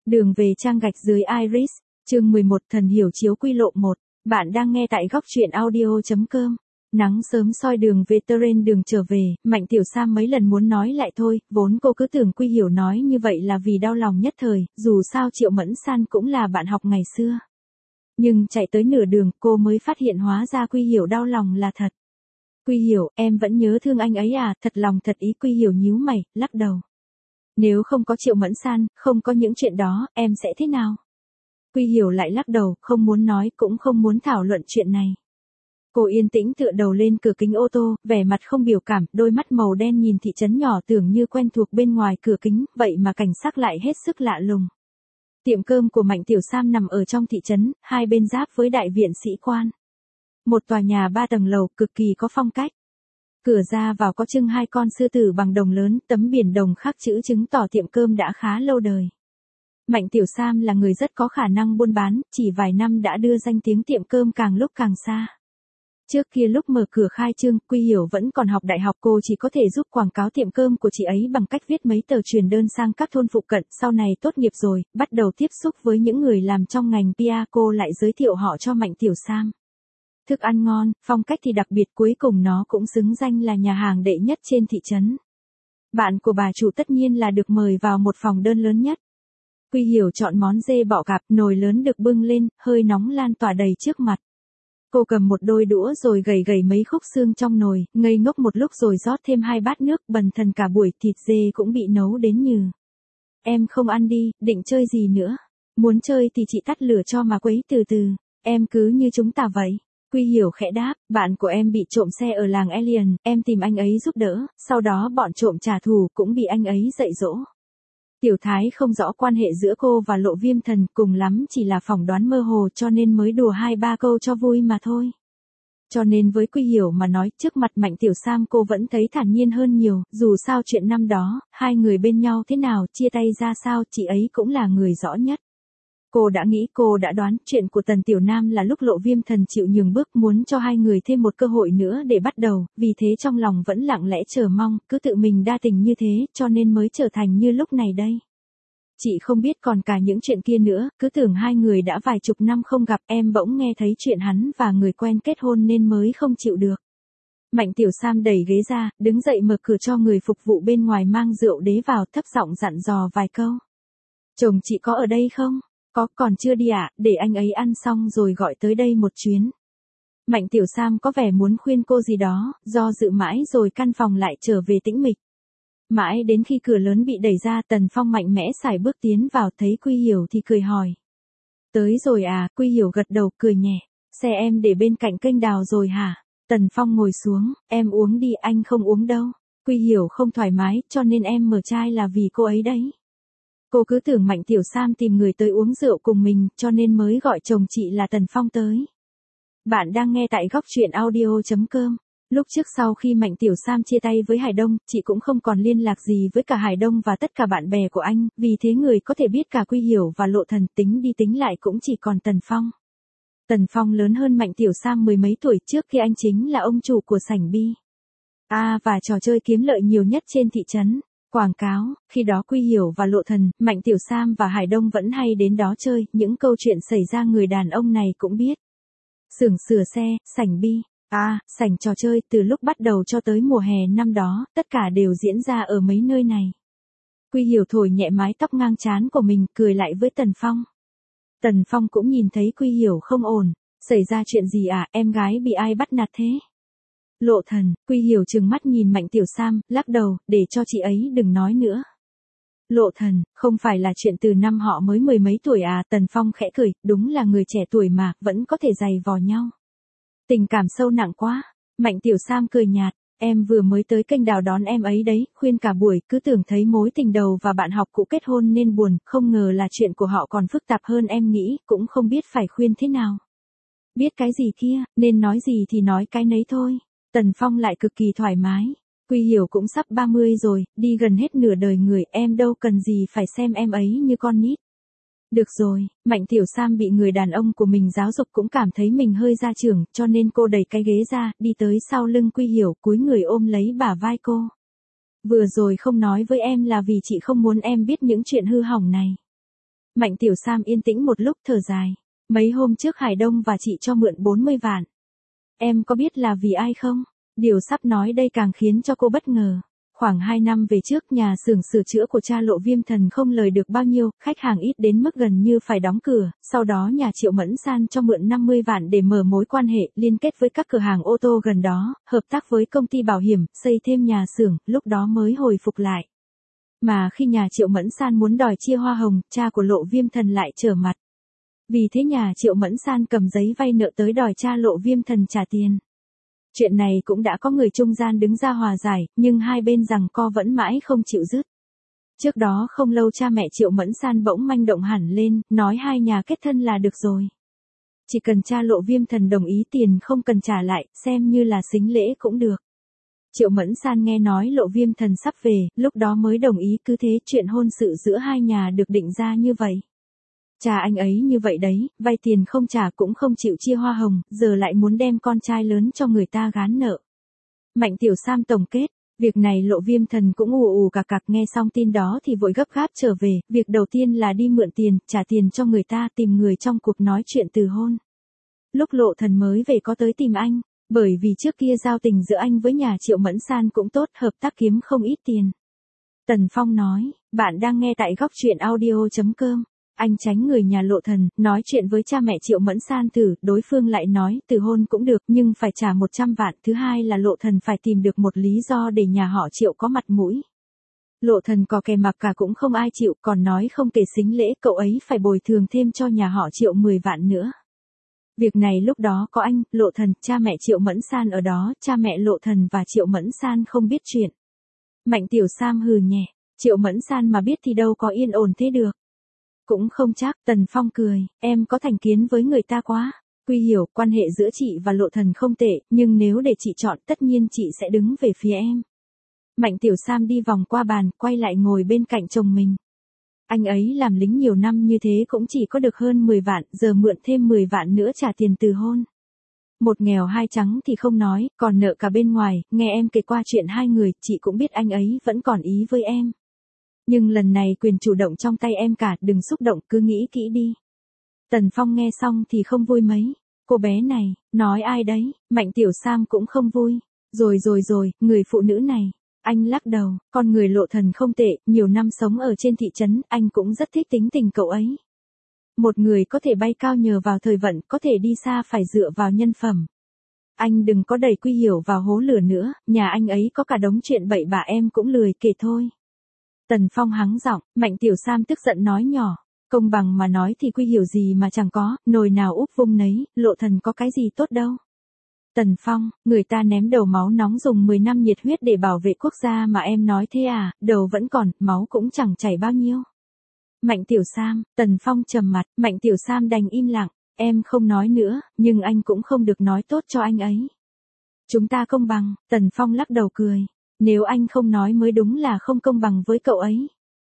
Đường về trang gạch dưới Iris, chương 11 Thần hiểu chiếu quy lộ 1. Bạn đang nghe tại góc truyện audio.com. Nắng sớm soi đường về trên đường trở về, Mạnh Tiểu Sam mấy lần muốn nói lại thôi, vốn cô cứ tưởng Quy Hiểu nói như vậy là vì đau lòng nhất thời, dù sao Triệu Mẫn San cũng là bạn học ngày xưa. Nhưng chạy tới nửa đường cô mới phát hiện hóa ra Quy Hiểu đau lòng là thật. Quy Hiểu, em vẫn nhớ thương anh ấy à, thật lòng thật ý. Quy Hiểu nhíu mày, lắc đầu. Nếu không có Triệu Mẫn San, không có những chuyện đó, em sẽ thế nào? Quy Hiểu lại lắc đầu, không muốn nói cũng không muốn thảo luận chuyện này. Cô yên tĩnh tựa đầu lên cửa kính ô tô, vẻ mặt không biểu cảm, đôi mắt màu đen nhìn thị trấn nhỏ tưởng như quen thuộc bên ngoài cửa kính, vậy mà cảnh sắc lại hết sức lạ lùng. Tiệm cơm của Mạnh Tiểu Sam nằm ở trong thị trấn, hai bên giáp với đại viện sĩ quan. Một tòa nhà 3 tầng lầu, cực kỳ có phong cách. Cửa ra vào có trưng hai con sư tử bằng đồng lớn, tấm biển đồng khắc chữ chứng tỏ tiệm cơm đã khá lâu đời. Mạnh Tiểu Sam là người rất có khả năng buôn bán, chỉ vài năm đã đưa danh tiếng tiệm cơm càng lúc càng xa. Trước kia lúc mở cửa khai trương, Quy Hiểu vẫn còn học đại học, cô chỉ có thể giúp quảng cáo tiệm cơm của chị ấy bằng cách viết mấy tờ truyền đơn sang các thôn phụ cận. Sau này tốt nghiệp rồi, bắt đầu tiếp xúc với những người làm trong ngành PR, cô lại giới thiệu họ cho Mạnh Tiểu Sam. Thức ăn ngon, phong cách thì đặc biệt, cuối cùng nó cũng xứng danh là nhà hàng đệ nhất trên thị trấn. Bạn của bà chủ tất nhiên là được mời vào một phòng đơn lớn nhất. Quy Hiểu chọn món dê bọ cạp, nồi lớn được bưng lên, hơi nóng lan tỏa đầy trước mặt. Cô cầm một đôi đũa rồi gầy gầy mấy khúc xương trong nồi, ngây ngốc một lúc rồi rót thêm 2 bát nước, bần thần cả buổi thịt dê cũng bị nấu đến nhừ. Em không ăn đi, định chơi gì nữa? Muốn chơi thì chị tắt lửa cho mà quấy từ từ, em cứ như chúng ta vậy. Quy Hiểu khẽ đáp, bạn của em bị trộm xe ở làng Alien, em tìm anh ấy giúp đỡ, sau đó bọn trộm trả thù cũng bị anh ấy dạy dỗ. Tiểu Thái không rõ quan hệ giữa cô và Lộ Viêm Thần, cùng lắm chỉ là phỏng đoán mơ hồ cho nên mới đùa 2-3 câu cho vui mà thôi. Cho nên với Quy Hiểu mà nói, trước mặt Mạnh Tiểu Sam cô vẫn thấy thản nhiên hơn nhiều, dù sao chuyện năm đó, hai người bên nhau thế nào, chia tay ra sao, chị ấy cũng là người rõ nhất. Cô đã nghĩ, cô đã đoán, chuyện của Tần Tiểu Nam là lúc Lộ Viêm Thần chịu nhường bước, muốn cho hai người thêm một cơ hội nữa để bắt đầu, vì thế trong lòng vẫn lặng lẽ chờ mong, cứ tự mình đa tình như thế, cho nên mới trở thành như lúc này đây. Chị không biết còn cả những chuyện kia nữa, cứ tưởng hai người đã vài chục năm không gặp, em bỗng nghe thấy chuyện hắn và người quen kết hôn nên mới không chịu được. Mạnh Tiểu Sam đẩy ghế ra, đứng dậy mở cửa cho người phục vụ bên ngoài mang rượu đế vào, thấp giọng dặn dò vài câu. Chồng chị có ở đây không? Có, còn chưa đi ạ, để anh ấy ăn xong rồi gọi tới đây một chuyến. Mạnh Tiểu Sam có vẻ muốn khuyên cô gì đó, do dự mãi rồi căn phòng lại trở về tĩnh mịch. Mãi đến khi cửa lớn bị đẩy ra, Tần Phong mạnh mẽ sải bước tiến vào, thấy Quy Hiểu thì cười hỏi. Tới rồi à? Quy Hiểu gật đầu cười nhẹ. Xe em để bên cạnh kênh đào rồi hả? Tần Phong ngồi xuống, em uống đi, anh không uống đâu. Quy Hiểu không thoải mái, cho nên em mở chai là vì cô ấy đấy. Cô cứ tưởng Mạnh Tiểu Sam tìm người tới uống rượu cùng mình, cho nên mới gọi chồng chị là Tần Phong tới. Bạn đang nghe tại góc truyện audio.com. Lúc trước sau khi Mạnh Tiểu Sam chia tay với Hải Đông, chị cũng không còn liên lạc gì với cả Hải Đông và tất cả bạn bè của anh, vì thế người có thể biết cả Quy Hiểu và Lộ Thần, tính đi tính lại cũng chỉ còn Tần Phong. Tần Phong lớn hơn Mạnh Tiểu Sam mười mấy tuổi, trước khi anh chính là ông chủ của sảnh bi. Và trò chơi kiếm lợi nhiều nhất trên thị trấn. Quảng cáo, khi đó Quy Hiểu và Lộ Thần, Mạnh Tiểu Sam và Hải Đông vẫn hay đến đó chơi, những câu chuyện xảy ra người đàn ông này cũng biết. Xưởng sửa xe, sảnh bi, sảnh trò chơi, từ lúc bắt đầu cho tới mùa hè năm đó, tất cả đều diễn ra ở mấy nơi này. Quy Hiểu thổi nhẹ mái tóc ngang trán của mình, cười lại với Tần Phong. Tần Phong cũng nhìn thấy Quy Hiểu không ổn, xảy ra chuyện gì à, em gái bị ai bắt nạt thế? Lộ Thần, Quy Hiểu trừng mắt nhìn Mạnh Tiểu Sam, lắc đầu, để cho chị ấy đừng nói nữa. Lộ Thần, không phải là chuyện từ năm họ mới mười mấy tuổi à? Tần Phong khẽ cười, đúng là người trẻ tuổi mà, vẫn có thể giày vò nhau. Tình cảm sâu nặng quá. Mạnh Tiểu Sam cười nhạt, em vừa mới tới kênh đào đón em ấy đấy, khuyên cả buổi, cứ tưởng thấy mối tình đầu và bạn học cũ kết hôn nên buồn, không ngờ là chuyện của họ còn phức tạp hơn em nghĩ, cũng không biết phải khuyên thế nào. Biết cái gì kia, nên nói gì thì nói cái nấy thôi. Tần Phong lại cực kỳ thoải mái. Quy Hiểu cũng sắp 30 rồi, đi gần hết nửa đời người, em đâu cần gì phải xem em ấy như con nít. Được rồi, Mạnh Tiểu Sam bị người đàn ông của mình giáo dục cũng cảm thấy mình hơi gia trưởng, cho nên cô đẩy cái ghế ra, đi tới sau lưng Quy Hiểu, cúi người ôm lấy bả vai cô. Vừa rồi không nói với em là vì chị không muốn em biết những chuyện hư hỏng này. Mạnh Tiểu Sam yên tĩnh một lúc thở dài. Mấy hôm trước Hải Đông và chị cho mượn 40 vạn. Em có biết là vì ai không? Điều sắp nói đây càng khiến cho cô bất ngờ. Khoảng 2 năm về trước nhà xưởng sửa chữa của cha Lộ Viêm Thần không lời được bao nhiêu, khách hàng ít đến mức gần như phải đóng cửa, sau đó nhà Triệu Mẫn San cho mượn 50 vạn để mở mối quan hệ, liên kết với các cửa hàng ô tô gần đó, hợp tác với công ty bảo hiểm, xây thêm nhà xưởng, lúc đó mới hồi phục lại. Mà khi nhà Triệu Mẫn San muốn đòi chia hoa hồng, cha của Lộ Viêm Thần lại trở mặt. Vì thế nhà Triệu Mẫn San cầm giấy vay nợ tới đòi cha Lộ Viêm Thần trả tiền. Chuyện này cũng đã có người trung gian đứng ra hòa giải, nhưng hai bên giằng co vẫn mãi không chịu dứt. Trước đó không lâu cha mẹ Triệu Mẫn San bỗng manh động hẳn lên, nói hai nhà kết thân là được rồi. Chỉ cần cha Lộ Viêm Thần đồng ý tiền không cần trả lại, xem như là sính lễ cũng được. Triệu Mẫn San nghe nói Lộ Viêm Thần sắp về, lúc đó mới đồng ý, cứ thế chuyện hôn sự giữa hai nhà được định ra như vậy. Cha anh ấy như vậy đấy, vay tiền không trả cũng không chịu chia hoa hồng, giờ lại muốn đem con trai lớn cho người ta gán nợ. Mạnh Tiểu Sam tổng kết, việc này Lộ Viêm Thần cũng ù ù cạc cạc, nghe xong tin đó thì vội gấp gáp trở về, việc đầu tiên là đi mượn tiền, trả tiền cho người ta, tìm người trong cuộc nói chuyện từ hôn. Lúc Lộ Thần mới về có tới tìm anh, bởi vì trước kia giao tình giữa anh với nhà Triệu Mẫn San cũng tốt, hợp tác kiếm không ít tiền. Tần Phong nói, bạn đang nghe tại góc truyện audio.com. Anh tránh người nhà Lộ Thần, nói chuyện với cha mẹ Triệu Mẫn San thử, đối phương lại nói, từ hôn cũng được nhưng phải trả 100 vạn, thứ hai là Lộ Thần phải tìm được một lý do để nhà họ Triệu có mặt mũi. Lộ Thần có kè mặc cả cũng không ai chịu, còn nói không kể sính lễ, cậu ấy phải bồi thường thêm cho nhà họ Triệu 10 vạn nữa. Việc này lúc đó có anh, Lộ Thần, cha mẹ Triệu Mẫn San ở đó, cha mẹ Lộ Thần và Triệu Mẫn San không biết chuyện. Mạnh Tiểu Sam hừ nhẹ, Triệu Mẫn San mà biết thì đâu có yên ổn thế được. Cũng không chắc, Tần Phong cười, em có thành kiến với người ta quá. Quy hiểu, quan hệ giữa chị và Lộ Thần không tệ, nhưng nếu để chị chọn tất nhiên chị sẽ đứng về phía em. Mạnh Tiểu Sam đi vòng qua bàn, quay lại ngồi bên cạnh chồng mình. Anh ấy làm lính nhiều năm như thế cũng chỉ có được hơn 10 vạn, giờ mượn thêm 10 vạn nữa trả tiền từ hôn. Một nghèo hai trắng thì không nói, còn nợ cả bên ngoài, nghe em kể qua chuyện hai người, chị cũng biết anh ấy vẫn còn ý với em. Nhưng lần này quyền chủ động trong tay em cả, đừng xúc động, cứ nghĩ kỹ đi. Tần Phong nghe xong thì không vui mấy. Cô bé này, nói ai đấy, Mạnh Tiểu Sam cũng không vui. Rồi, người phụ nữ này. Anh lắc đầu, con người Lộ Thần không tệ, nhiều năm sống ở trên thị trấn, anh cũng rất thích tính tình cậu ấy. Một người có thể bay cao nhờ vào thời vận, có thể đi xa phải dựa vào nhân phẩm. Anh đừng có đẩy Quy Hiểu vào hố lửa nữa, nhà anh ấy có cả đống chuyện bậy bạ em cũng lười kể thôi. Tần Phong hắng giọng, Mạnh Tiểu Sam tức giận nói nhỏ, công bằng mà nói thì Quy Hiểu gì mà chẳng có, nồi nào úp vung nấy, Lộ Thần có cái gì tốt đâu. Tần Phong, người ta ném đầu máu nóng dùng 10 năm nhiệt huyết để bảo vệ quốc gia mà em nói thế à, đầu vẫn còn, máu cũng chẳng chảy bao nhiêu. Mạnh Tiểu Sam, Tần Phong trầm mặt, Mạnh Tiểu Sam đành im lặng, em không nói nữa, nhưng anh cũng không được nói tốt cho anh ấy. Chúng ta công bằng, Tần Phong lắc đầu cười. Nếu anh không nói mới đúng là không công bằng với cậu ấy.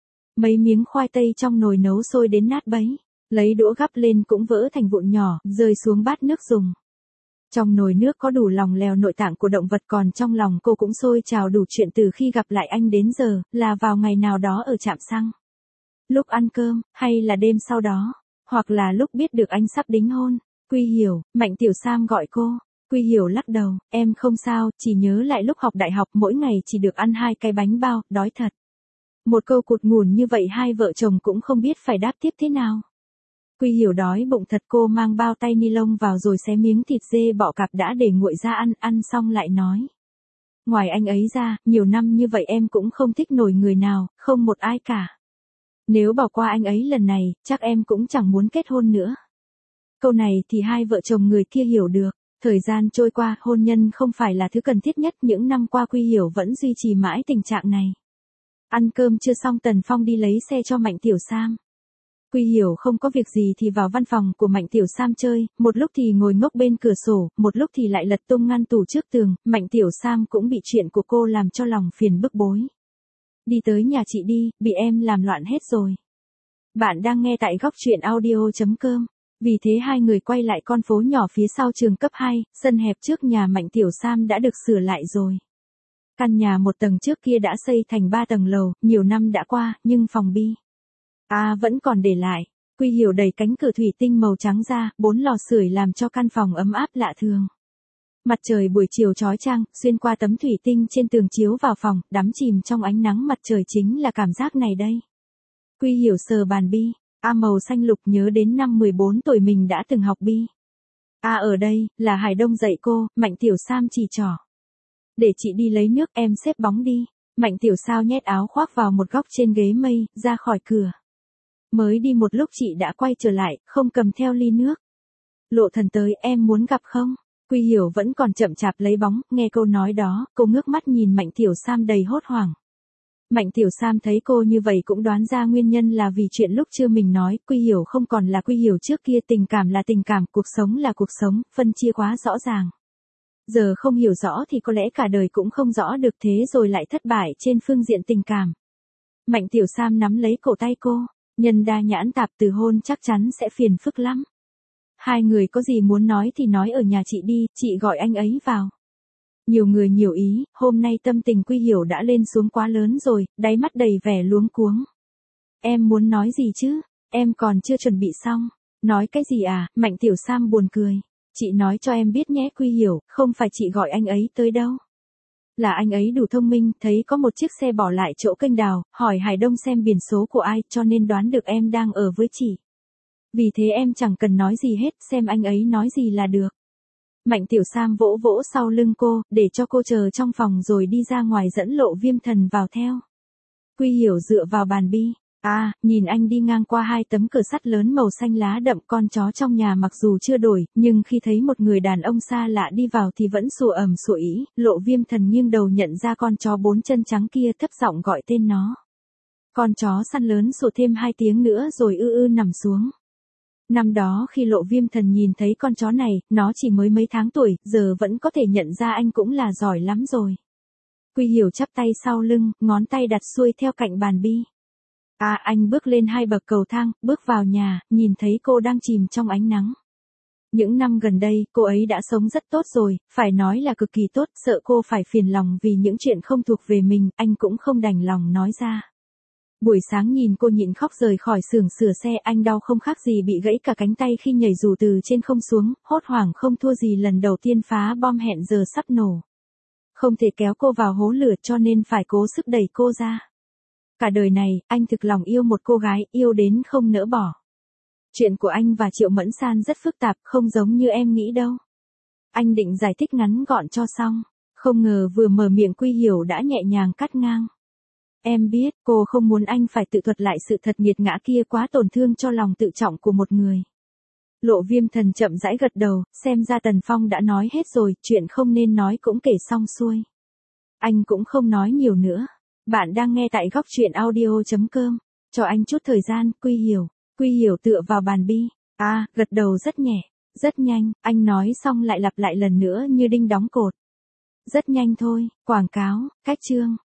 Mấy miếng khoai tây trong nồi nấu sôi đến nát bấy, lấy đũa gắp lên cũng vỡ thành vụn nhỏ, rơi xuống bát nước dùng. Trong nồi nước có đủ lòng lèo nội tạng của động vật, còn trong lòng cô cũng sôi trào đủ chuyện từ khi gặp lại anh đến giờ, là vào ngày nào đó ở trạm xăng. Lúc ăn cơm, hay là đêm sau đó, hoặc là lúc biết được anh sắp đính hôn. Quy Hiểu, Mạnh Tiểu Sam gọi cô. Quy Hiểu lắc đầu, em không sao, chỉ nhớ lại lúc học đại học mỗi ngày chỉ được ăn 2 cái bánh bao, đói thật. Một câu cụt ngủn như vậy hai vợ chồng cũng không biết phải đáp tiếp thế nào. Quy Hiểu đói bụng thật, cô mang bao tay ni lông vào rồi xé miếng thịt dê bọ cạp đã để nguội ra ăn xong lại nói. Ngoài anh ấy ra, nhiều năm như vậy em cũng không thích nổi người nào, không một ai cả. Nếu bỏ qua anh ấy lần này, chắc em cũng chẳng muốn kết hôn nữa. Câu này thì hai vợ chồng người kia hiểu được. Thời gian trôi qua, hôn nhân không phải là thứ cần thiết nhất, những năm qua Quy Hiểu vẫn duy trì mãi tình trạng này. Ăn cơm chưa xong Tần Phong đi lấy xe cho Mạnh Tiểu Sam. Quy Hiểu không có việc gì thì vào văn phòng của Mạnh Tiểu Sam chơi, một lúc thì ngồi ngốc bên cửa sổ, một lúc thì lại lật tung ngăn tủ trước tường, Mạnh Tiểu Sam cũng bị chuyện của cô làm cho lòng phiền bức bối. Đi tới nhà chị đi, bị em làm loạn hết rồi. Bạn đang nghe tại góc truyện audio.com. Vì thế hai người quay lại con phố nhỏ phía sau trường cấp 2, sân hẹp trước nhà Mạnh Tiểu Sam đã được sửa lại rồi. Căn nhà một tầng trước kia đã xây thành 3 tầng lầu, nhiều năm đã qua, nhưng phòng bi vẫn còn để lại. Quy Hiểu đẩy cánh cửa thủy tinh màu trắng ra, 4 lò sưởi làm cho căn phòng ấm áp lạ thường. Mặt trời buổi chiều chói chang, xuyên qua tấm thủy tinh trên tường chiếu vào phòng, đắm chìm trong ánh nắng mặt trời chính là cảm giác này đây. Quy Hiểu sờ bàn bi, màu xanh lục, nhớ đến năm 14 tuổi mình đã từng học bi. Ở đây, là Hải Đông dạy cô, Mạnh Tiểu Sam chỉ trỏ. Để chị đi lấy nước, em xếp bóng đi. Mạnh Tiểu Sao nhét áo khoác vào một góc trên ghế mây, ra khỏi cửa. Mới đi một lúc chị đã quay trở lại, không cầm theo ly nước. Lộ Thần tới, em muốn gặp không? Quy Hiểu vẫn còn chậm chạp lấy bóng, nghe câu nói đó, cô ngước mắt nhìn Mạnh Tiểu Sam đầy hốt hoảng. Mạnh Tiểu Sam thấy cô như vậy cũng đoán ra nguyên nhân là vì chuyện lúc trưa mình nói, Quy Hiểu không còn là Quy Hiểu trước kia, tình cảm là tình cảm, cuộc sống là cuộc sống, phân chia quá rõ ràng. Giờ không hiểu rõ thì có lẽ cả đời cũng không rõ được, thế rồi lại thất bại trên phương diện tình cảm. Mạnh Tiểu Sam nắm lấy cổ tay cô, nhân đa nhãn tạp, từ hôn chắc chắn sẽ phiền phức lắm. Hai người có gì muốn nói thì nói ở nhà chị đi, chị gọi anh ấy vào. Nhiều người nhiều ý, hôm nay tâm tình Quy Hiểu đã lên xuống quá lớn rồi, đáy mắt đầy vẻ luống cuống. Em muốn nói gì chứ? Em còn chưa chuẩn bị xong. Nói cái gì à? Mạnh Tiểu Sam buồn cười. Chị nói cho em biết nhé Quy Hiểu, không phải chị gọi anh ấy tới đâu. Là anh ấy đủ thông minh, thấy có một chiếc xe bỏ lại chỗ kênh đào, hỏi Hải Đông xem biển số của ai, cho nên đoán được em đang ở với chị. Vì thế em chẳng cần nói gì hết, xem anh ấy nói gì là được. Mạnh Tiểu Sam vỗ vỗ sau lưng cô, để cho cô chờ trong phòng rồi đi ra ngoài dẫn Lộ Viêm Thần vào theo. Quy Hiểu dựa vào bàn bi. Nhìn anh đi ngang qua hai tấm cửa sắt lớn màu xanh lá đậm, con chó trong nhà mặc dù chưa đổi, nhưng khi thấy một người đàn ông xa lạ đi vào thì vẫn sủa ầm sủa ý, Lộ Viêm Thần nghiêng đầu nhận ra con chó 4 chân trắng kia, thấp giọng gọi tên nó. Con chó săn lớn sủa thêm 2 tiếng nữa rồi nằm xuống. Năm đó khi Lộ Viêm Thần nhìn thấy con chó này, nó chỉ mới mấy tháng tuổi, giờ vẫn có thể nhận ra anh cũng là giỏi lắm rồi. Quy Hiểu chắp tay sau lưng, ngón tay đặt xuôi theo cạnh bàn bi. Anh bước lên 2 bậc cầu thang, bước vào nhà, nhìn thấy cô đang chìm trong ánh nắng. Những năm gần đây, cô ấy đã sống rất tốt rồi, phải nói là cực kỳ tốt, sợ cô phải phiền lòng vì những chuyện không thuộc về mình, anh cũng không đành lòng nói ra. Buổi sáng nhìn cô nhịn khóc rời khỏi xưởng sửa xe, anh đau không khác gì bị gãy cả cánh tay khi nhảy dù từ trên không xuống, hốt hoảng không thua gì lần đầu tiên phá bom hẹn giờ sắp nổ. Không thể kéo cô vào hố lửa cho nên phải cố sức đẩy cô ra. Cả đời này, anh thực lòng yêu một cô gái, yêu đến không nỡ bỏ. Chuyện của anh và Triệu Mẫn San rất phức tạp, không giống như em nghĩ đâu. Anh định giải thích ngắn gọn cho xong, không ngờ vừa mở miệng Quy Hiểu đã nhẹ nhàng cắt ngang. Em biết, cô không muốn anh phải tự thuật lại sự thật nghiệt ngã kia, quá tổn thương cho lòng tự trọng của một người. Lộ Viêm Thần chậm rãi gật đầu, xem ra Tần Phong đã nói hết rồi, chuyện không nên nói cũng kể xong xuôi. Anh cũng không nói nhiều nữa. Bạn đang nghe tại góc truyện audio.com. Cho anh chút thời gian, Quy Hiểu. Quy Hiểu tựa vào bàn bi. Gật đầu rất nhẹ, rất nhanh, anh nói xong lại lặp lại lần nữa như đinh đóng cột. Rất nhanh thôi, quảng cáo, cách chương.